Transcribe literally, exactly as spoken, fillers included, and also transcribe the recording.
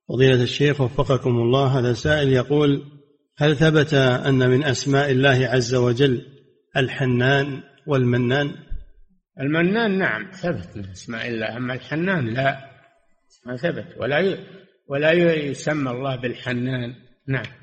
فضيلة الشيخ وفقكم الله، هذا سائل يقول: هل ثبت أن من أسماء الله عز وجل الحنان والمنان؟ المنان نعم ثبت من أسماء الله، أما الحنان لا، ما ثبت، ولا ولا يسمى الله بالحنان. نعم.